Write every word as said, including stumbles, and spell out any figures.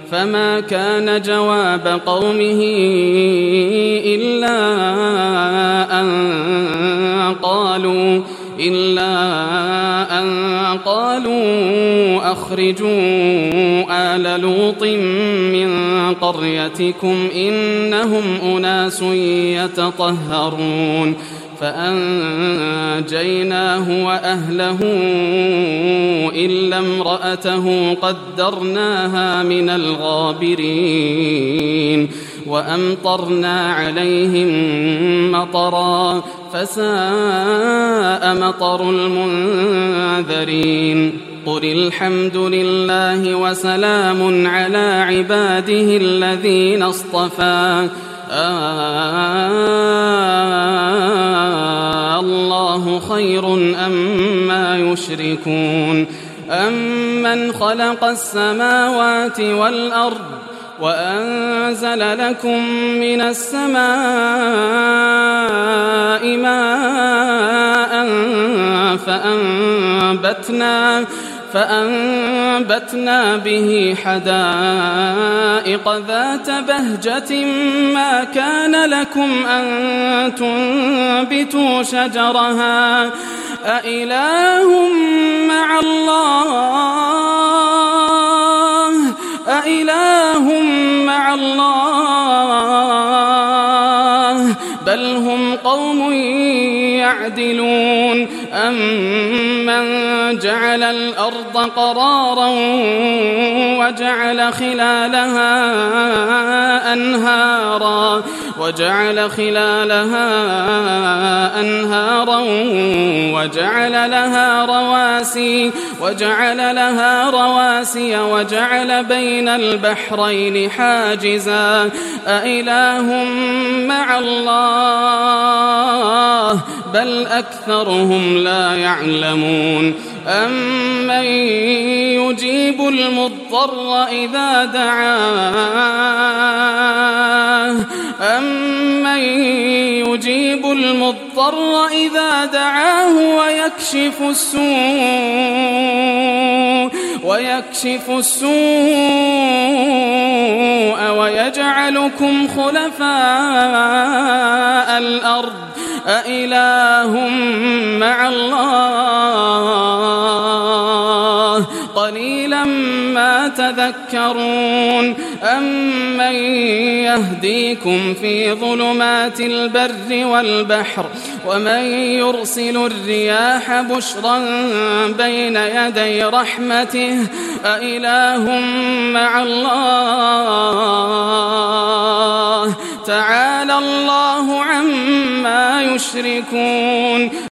فما كان جواب قومه إلا أن قالوا إلا أن قالوا أخرجوا آل لوط من قريتكم إنهم أناس يتطهرون فأنجيناه وأهله إلا امرأته قدرناها من الغابرين وأمطرنا عليهم مطرا فساء مطر المنذرين قل الحمد لله وسلام على عباده الذين اصطفى آه الله خير أما يشركون أمن خلق السماوات والأرض وأنزل لكم من السماء ماء فأنبتنا فأنبتنا به حدائق ذات بهجة ما كان لكم أن تنبتوا شجرها أإله مع الله أإله مع الله بل هم قوم يعدلون أمن جعل الأرض قرارا وجعل خلالها أنهارا وجعل خلالها أنهارا وجعل لها رواسي وجعل لها رواسي وجعل بين البحرين حاجزا أإله مع الله بل أكثرهم لا يعلمون أمن يجيب المضطر إذا دعاه أمن يجيب المضطر إذا دعاه ويكشف السوء ويكشف السوء ويجعلكم خلفاء الأرض أإله مع الله قليلا ما تذكرون أمن يهديكم في ظلمات البر والبحر ومن يرسل الرياح بشرا بين يدي رحمته أإله مع الله تعالى الله عما يشركون